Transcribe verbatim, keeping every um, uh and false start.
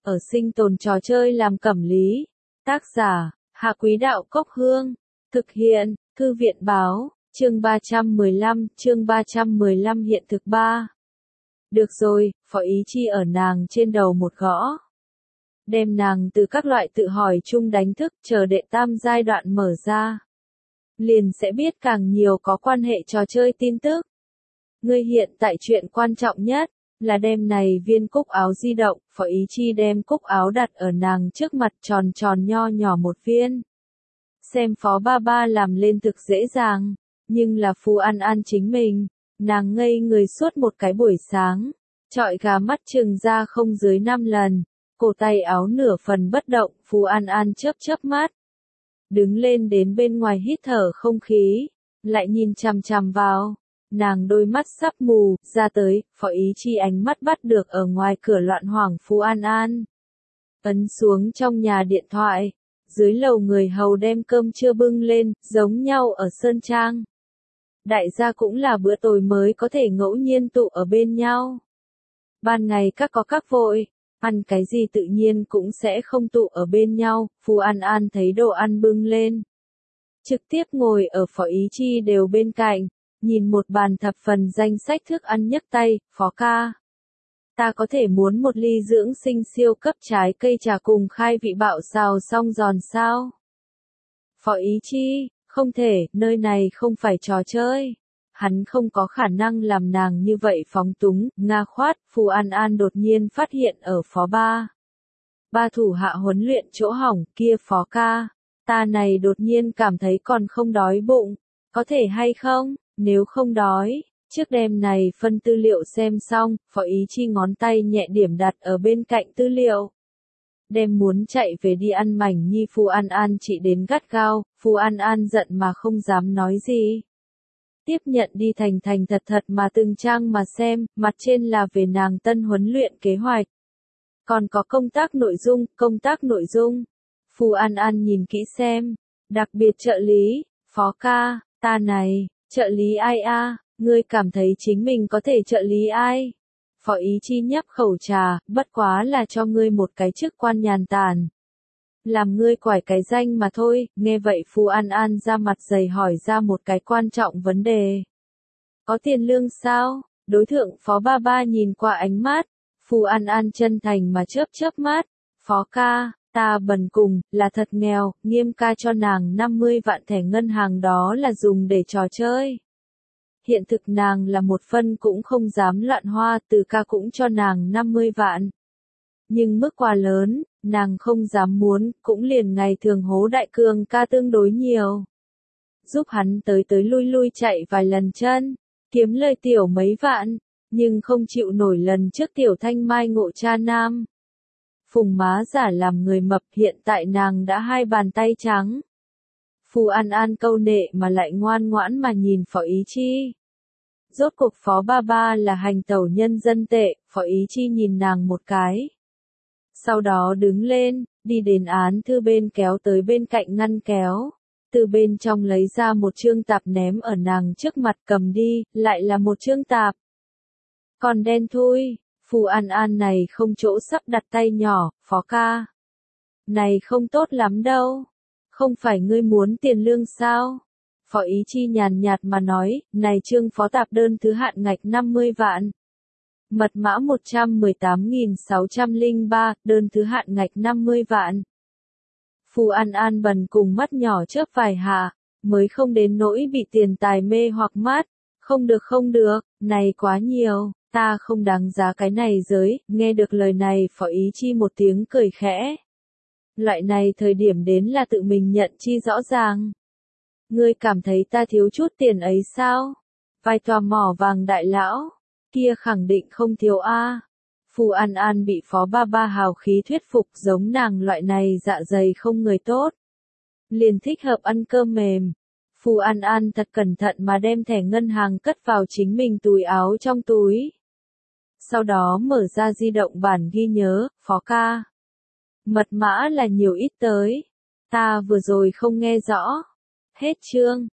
ở sinh tồn trò chơi làm cẩm lý. Tác giả, Hạ Quý Đạo Cốc Hương. Thực hiện, Thư viện Báo, chương ba trăm mười lăm, chương ba trăm mười lăm hiện thực ba. Được rồi, Phó Ý Chi ở nàng trên đầu một gõ. Đem nàng từ các loại tự hỏi chung đánh thức, chờ đệ tam giai đoạn mở ra. Liền sẽ biết càng nhiều có quan hệ trò chơi tin tức. Ngươi hiện tại chuyện quan trọng nhất, là đem này viên cúc áo di động. Phó Ý Chi đem cúc áo đặt ở nàng trước mặt, tròn tròn nho nhỏ một viên. Xem Phó Ba Ba làm lên thực dễ dàng, nhưng là Phù An An chính mình, nàng ngây người suốt một cái buổi sáng, trọi gà mắt trừng ra không dưới năm lần, cổ tay áo nửa phần bất động. Phù An An chớp chớp mắt, đứng lên đến bên ngoài hít thở không khí, lại nhìn chằm chằm vào. Nàng đôi mắt sắp mù, ra tới. Phó Ý Chi ánh mắt bắt được ở ngoài cửa loạn hoảng Phù An An. Ấn xuống trong nhà điện thoại, dưới lầu người hầu đem cơm trưa bưng lên, giống nhau ở Sơn Trang. Đại gia cũng là bữa tối mới có thể ngẫu nhiên tụ ở bên nhau. Ban ngày các có các vội, ăn cái gì tự nhiên cũng sẽ không tụ ở bên nhau. Phù An An thấy đồ ăn bưng lên, trực tiếp ngồi ở Phó Ý Chi đều bên cạnh, nhìn một bàn thập phần danh sách thức ăn nhấc tay. Phó ca, ta có thể muốn một ly dưỡng sinh siêu cấp trái cây trà cùng khai vị bạo xào xong giòn sao? Phó Ý Chi, không thể, nơi này không phải trò chơi. Hắn không có khả năng làm nàng như vậy phóng túng, nga khoát. Phù An An đột nhiên phát hiện ở Phó Ba. Ba thủ hạ huấn luyện chỗ hỏng, kia Phó ca, ta này đột nhiên cảm thấy còn không đói bụng, có thể hay không? Nếu không đói, trước đêm này phân tư liệu xem xong. Phó Ý Chi ngón tay nhẹ điểm đặt ở bên cạnh tư liệu. Đem muốn chạy về đi ăn mảnh nhi Phù An An chỉ đến gắt gao. Phù An An giận mà không dám nói gì. Tiếp nhận đi thành thành thật thật mà từng trang mà xem, mặt trên là về nàng tân huấn luyện kế hoạch. Còn có công tác nội dung, công tác nội dung. Phù An An nhìn kỹ xem, đặc biệt trợ lý. Phó ca, ta này, trợ lý ai a? Ngươi cảm thấy chính mình có thể trợ lý ai? Phó Ý Chi nhấp khẩu trà, bất quá là cho ngươi một cái chức quan nhàn tản, làm ngươi quải cái danh mà thôi. Nghe vậy Phù An An ra mặt dày hỏi ra một cái quan trọng vấn đề. Có tiền lương sao? Đối thượng Phó Ba Ba nhìn qua ánh mắt, Phù An An chân thành mà chớp chớp mắt. Phó ca, ta bần cùng, là thật nghèo. Nghiêm ca cho nàng năm mươi vạn thẻ ngân hàng đó là dùng để trò chơi. Hiện thực nàng là một phân cũng không dám loạn hoa. Từ ca cũng cho nàng năm mươi vạn. Nhưng mức quà lớn, nàng không dám muốn, cũng liền ngày thường hố đại cường ca tương đối nhiều. Giúp hắn tới tới lui lui chạy vài lần chân, kiếm lời tiểu mấy vạn, nhưng không chịu nổi lần trước tiểu thanh mai ngộ cha nam. Phùng má giả làm người mập, hiện tại nàng đã hai bàn tay trắng. Phù An An câu nệ mà lại ngoan ngoãn mà nhìn Phó Ý Chi. Rốt cuộc Phó Ba Ba là hành tẩu nhân dân tệ. Phó Ý Chi nhìn nàng một cái. Sau đó đứng lên, đi đến án thư bên kéo tới bên cạnh ngăn kéo. Từ bên trong lấy ra một chương tạp ném ở nàng trước mặt, cầm đi, lại là một chương tạp. Còn đen thui. Phù An An này không chỗ sắp đặt tay nhỏ. Phó ca, này không tốt lắm đâu. Không phải ngươi muốn tiền lương sao? Phó Ý Chi nhàn nhạt mà nói, này chương phó tạp đơn thứ hạn ngạch năm mươi vạn. Mật mã một trăm mười tám nghìn sáu trăm lẻ ba, đơn thứ hạn ngạch năm mươi vạn. Phù An An bần cùng mắt nhỏ chớp vài hạ, mới không đến nỗi bị tiền tài mê hoặc mắt. Không được không được, này quá nhiều, ta không đáng giá cái này giới. Nghe được lời này Phó Ý Chi một tiếng cười khẽ. Loại này thời điểm đến là tự mình nhận chi rõ ràng. Ngươi cảm thấy ta thiếu chút tiền ấy sao? Vai tòa mỏ vàng đại lão, kia khẳng định không thiếu a. Phù An An bị Phó Ba Ba hào khí thuyết phục, giống nàng loại này dạ dày không người tốt. Liền thích hợp ăn cơm mềm. Phù An An thật cẩn thận mà đem thẻ ngân hàng cất vào chính mình túi áo trong túi. Sau đó mở ra di động bản ghi nhớ. Phó ca, mật mã là nhiều ít tới? Ta vừa rồi không nghe rõ. Hết chương.